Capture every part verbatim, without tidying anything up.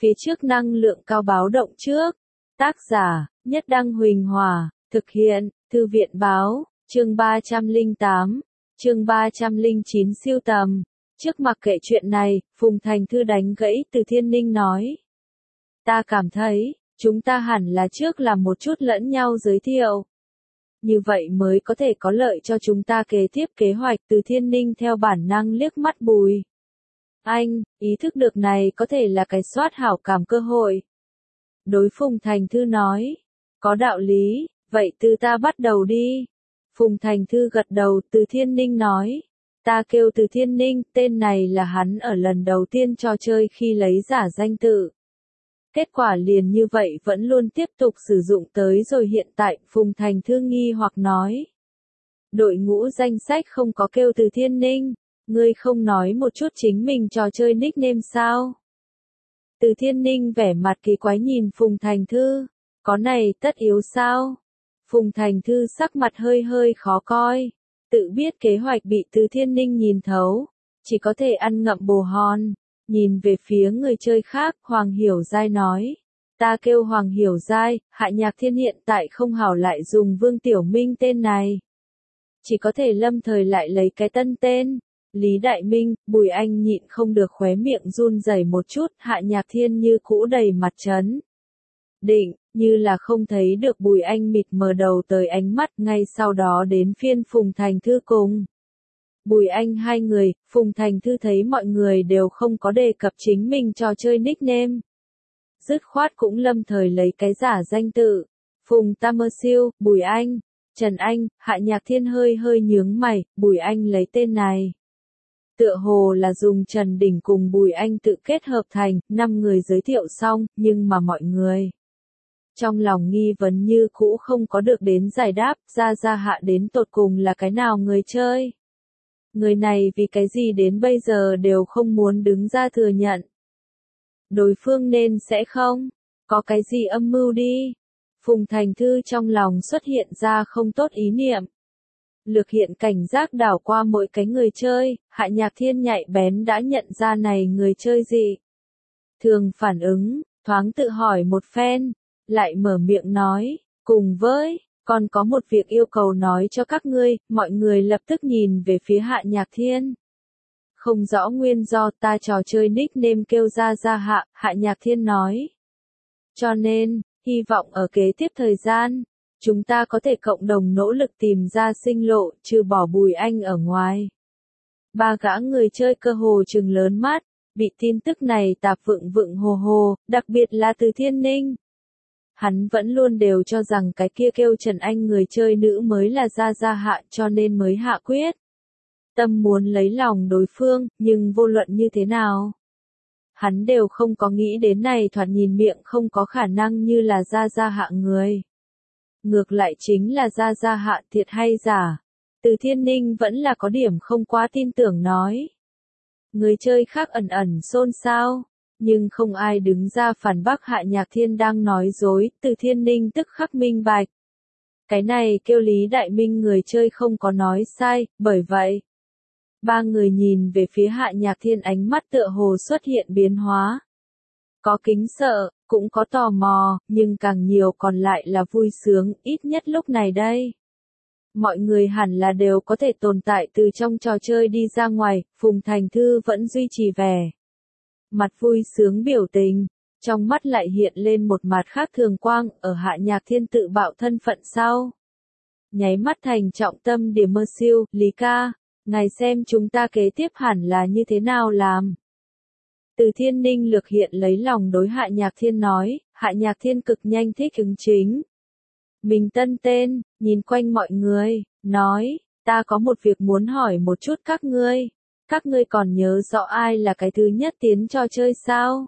Phía trước năng lượng cao báo động trước. Tác giả, Nhất Đăng Huỳnh Hòa, thực hiện, Thư viện Báo, chương ba trăm lẻ tám, chương ba trăm lẻ chín siêu tầm. Trước mặc kệ chuyện này, Phùng Thành Thư đánh gãy Từ Thiên Ninh nói. Ta cảm thấy, chúng ta hẳn là trước làm một chút lẫn nhau giới thiệu. Như vậy mới có thể có lợi cho chúng ta kế tiếp kế hoạch. Từ Thiên Ninh theo bản năng liếc mắt Bùi Anh, ý thức được này có thể là cái soát hảo cảm cơ hội. Đối Phùng Thành Thư nói, có đạo lý, vậy từ ta bắt đầu đi. Phùng Thành Thư gật đầu. Từ Thiên Ninh nói, ta kêu Từ Thiên Ninh, tên này là hắn ở lần đầu tiên trò chơi khi lấy giả danh tự. Kết quả liền như vậy vẫn luôn tiếp tục sử dụng tới rồi hiện tại. Phùng Thành Thư nghi hoặc nói, đội ngũ danh sách không có kêu Từ Thiên Ninh, ngươi không nói một chút chính mình trò chơi nickname sao? Từ Thiên Ninh vẻ mặt kỳ quái nhìn Phùng Thành Thư, có này tất yếu sao? Phùng Thành Thư sắc mặt hơi hơi khó coi, tự biết kế hoạch bị Từ Thiên Ninh nhìn thấu, chỉ có thể ăn ngậm bồ hòn. Nhìn về phía người chơi khác, Hoàng Hiểu Giai nói, ta kêu Hoàng Hiểu Giai, Hạ Nhạc Thiên hiện tại không hảo lại dùng Vương Tiểu Minh tên này. Chỉ có thể lâm thời lại lấy cái tân tên. Lý Đại Minh, Bùi Anh nhịn không được khóe miệng run rẩy một chút. Hạ Nhạc Thiên như cũ đầy mặt trấn định, như là không thấy được Bùi Anh mịt mờ đầu tới ánh mắt. Ngay sau đó đến phiên Phùng Thành Thư cùng Bùi Anh hai người. Phùng Thành Thư thấy mọi người đều không có đề cập chính mình trò chơi nickname, dứt khoát cũng lâm thời lấy cái giả danh tự. Phùng Tamersiêu, Bùi Anh, Trần Anh. Hạ Nhạc Thiên hơi hơi nhướng mày, Bùi Anh lấy tên này. Tựa hồ là dùng Trần Đình cùng Bùi Anh tự kết hợp thành. Năm người giới thiệu xong, nhưng mà mọi người trong lòng nghi vấn như cũ không có được đến giải đáp. Ra Ra Hạ đến tột cùng là cái nào người chơi? Người này vì cái gì đến bây giờ đều không muốn đứng ra thừa nhận? Đối phương nên sẽ không có cái gì âm mưu đi. Phùng Thành Thư trong lòng xuất hiện ra không tốt ý niệm. Lược hiện cảnh giác đảo qua mỗi cái người chơi. Hạ Nhạc Thiên nhạy bén đã nhận ra này người chơi gì thường phản ứng, thoáng tự hỏi một phen, lại mở miệng nói, cùng với, còn có một việc yêu cầu nói cho các ngươi. Mọi người lập tức nhìn về phía Hạ Nhạc Thiên. Không rõ nguyên do, ta trò chơi nickname kêu Ra Ra Hạ. Hạ Nhạc Thiên nói, cho nên, hy vọng ở kế tiếp thời gian, chúng ta có thể cộng đồng nỗ lực tìm ra sinh lộ, trừ bỏ Bùi Anh ở ngoài. Ba gã người chơi cơ hồ trừng lớn mắt, bị tin tức này tạp vựng vựng hồ hồ, đặc biệt là Từ Thiên Ninh. Hắn vẫn luôn đều cho rằng cái kia kêu Trần Anh người chơi nữ mới là Ra Ra Hạ, cho nên mới hạ quyết tâm muốn lấy lòng đối phương. Nhưng vô luận như thế nào, hắn đều không có nghĩ đến này thoạt nhìn miệng không có khả năng như là Ra Ra Hạ người. Ngược lại chính là Ra Ra Hạ thiệt hay giả. Từ Thiên Ninh vẫn là có điểm không quá tin tưởng nói. Người chơi khác ẩn ẩn xôn xao, nhưng không ai đứng ra phản bác Hạ Nhạc Thiên đang nói dối. Từ Thiên Ninh tức khắc minh bạch. Cái này kêu Lý Đại Minh người chơi không có nói sai, bởi vậy ba người nhìn về phía Hạ Nhạc Thiên, ánh mắt tựa hồ xuất hiện biến hóa. Có kính sợ, cũng có tò mò, nhưng càng nhiều còn lại là vui sướng. Ít nhất lúc này đây, mọi người hẳn là đều có thể tồn tại từ trong trò chơi đi ra ngoài. Phùng Thành Thư vẫn duy trì vẻ mặt vui sướng biểu tình, trong mắt lại hiện lên một mặt khác thường quang. Ở Hạ Nhạc Thiên tự bạo thân phận sau, nháy mắt thành trọng tâm điểm. Mơ siêu, Lý ca, ngài xem chúng ta kế tiếp hẳn là như thế nào làm? Từ Thiên Ninh lược hiện lấy lòng đối Hạ Nhạc Thiên nói. Hạ Nhạc Thiên cực nhanh thích ứng chính mình tân tên, nhìn quanh mọi người, nói, ta có một việc muốn hỏi một chút các ngươi. Các ngươi còn nhớ rõ ai là cái thứ nhất tiến trò chơi sao?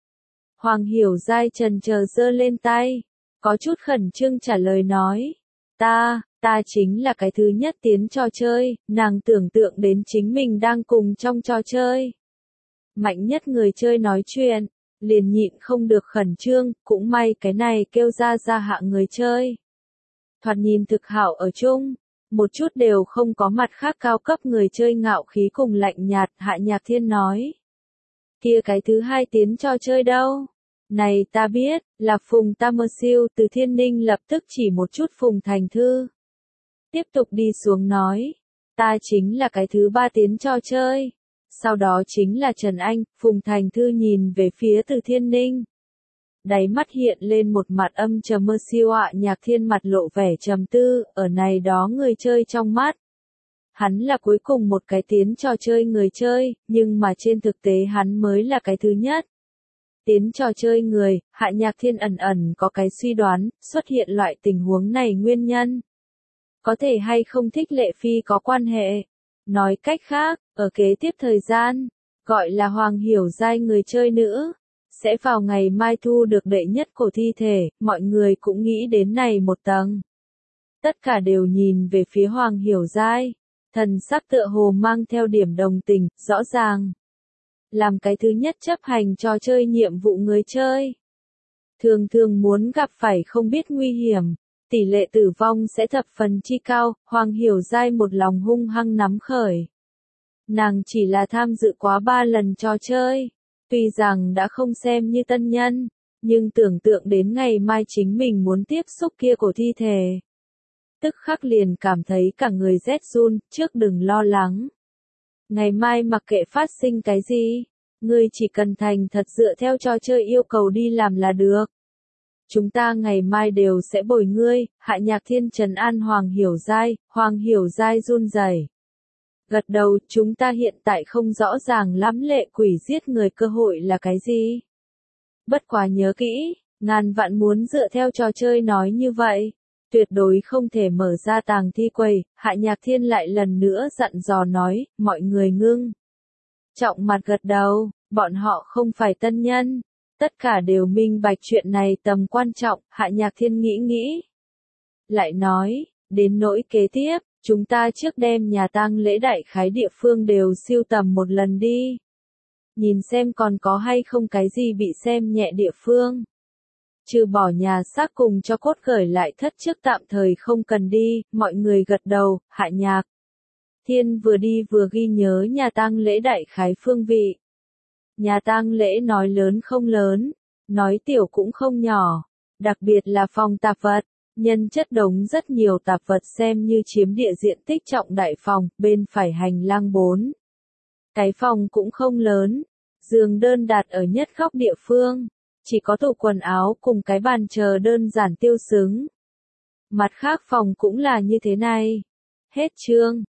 Hoàng Hiểu Giai chần chờ giơ lên tay, có chút khẩn trương trả lời nói, ta, ta chính là cái thứ nhất tiến trò chơi. Nàng tưởng tượng đến chính mình đang cùng trong trò chơi mạnh nhất người chơi nói chuyện, liền nhịn không được khẩn trương. Cũng may cái này kêu Ra Ra Hạ người chơi thoạt nhìn thực hảo ở chung, một chút đều không có mặt khác cao cấp người chơi ngạo khí cùng lạnh nhạt. Hạ Nhạc Thiên nói, kia cái thứ hai tiến trò chơi đâu? Này ta biết, là Phùng ta mơ siêu. Từ Thiên Ninh lập tức chỉ một chút Phùng Thành Thư. Tiếp tục đi xuống nói. Ta chính là cái thứ ba tiến trò chơi. Sau đó chính là Trần Anh. Phùng Thành Thư nhìn về phía Từ Thiên Ninh. Đáy mắt hiện lên một mặt âm trầm mơ siêu ạ. Nhạc Thiên mặt lộ vẻ trầm tư. Ở này đó người chơi trong mắt. Hắn là cuối cùng một cái tiến trò chơi người chơi. Nhưng mà trên thực tế hắn mới là cái thứ nhất. Tiến trò chơi người, Hạ Nhạc Thiên ẩn ẩn có cái suy đoán, xuất hiện loại tình huống này nguyên nhân. Có thể hay không thích Lệ Phi có quan hệ. Nói cách khác, ở kế tiếp thời gian, gọi là Hoàng Hiểu Giai người chơi nữ, sẽ vào ngày mai thu được đệ nhất cổ thi thể, mọi người cũng nghĩ đến này một tầng. Tất cả đều nhìn về phía Hoàng Hiểu Giai, thần sắc tựa hồ mang theo điểm đồng tình, rõ ràng. Làm cái thứ nhất chấp hành trò chơi nhiệm vụ người chơi. Thường thường muốn gặp phải không biết nguy hiểm, tỷ lệ tử vong sẽ thập phần chi cao, Hoàng Hiểu Giai một lòng hung hăng nắm khởi. Nàng chỉ là tham dự quá ba lần trò chơi, tuy rằng đã không xem như tân nhân, nhưng tưởng tượng đến ngày mai chính mình muốn tiếp xúc kia cổ thi thể. Tức khắc liền cảm thấy cả người rét run, trước đừng lo lắng. Ngày mai mặc kệ phát sinh cái gì, ngươi chỉ cần thành thật dựa theo trò chơi yêu cầu đi làm là được. Chúng ta ngày mai đều sẽ bồi ngươi. Hạ Nhạc Thiên trấn an Hoàng Hiểu Giai. Hoàng Hiểu Giai run rẩy. Gật đầu, chúng ta hiện tại không rõ ràng lắm lệ quỷ giết người cơ hội là cái gì. Bất quá nhớ kỹ, ngàn vạn muốn dựa theo trò chơi nói như vậy. Tuyệt đối không thể mở ra tàng thi quầy. Hạ Nhạc Thiên lại lần nữa dặn dò nói, mọi người ngưng. Trọng mặt gật đầu, bọn họ không phải tân nhân. Tất cả đều minh bạch chuyện này tầm quan trọng. Hạ Nhạc Thiên nghĩ nghĩ. Lại nói, đến nỗi kế tiếp, chúng ta trước đem nhà tang lễ đại khái địa phương đều siêu tầm một lần đi. Nhìn xem còn có hay không cái gì bị xem nhẹ địa phương. Trừ bỏ nhà xác cùng cho cốt gửi lại thất trước tạm thời không cần đi, mọi người gật đầu. Hạ Nhạc Thiên vừa đi vừa ghi nhớ nhà tang lễ đại khái phương vị. Nhà tang lễ nói lớn không lớn, nói tiểu cũng không nhỏ, đặc biệt là phòng tạp vật, nhân chất đống rất nhiều tạp vật xem như chiếm địa diện tích trọng đại phòng, bên phải hành lang bốn. Cái phòng cũng không lớn, giường đơn đặt ở nhất góc địa phương, chỉ có tủ quần áo cùng cái bàn chờ đơn giản tiêu xứng. Mặt khác phòng cũng là như thế này. Hết chương.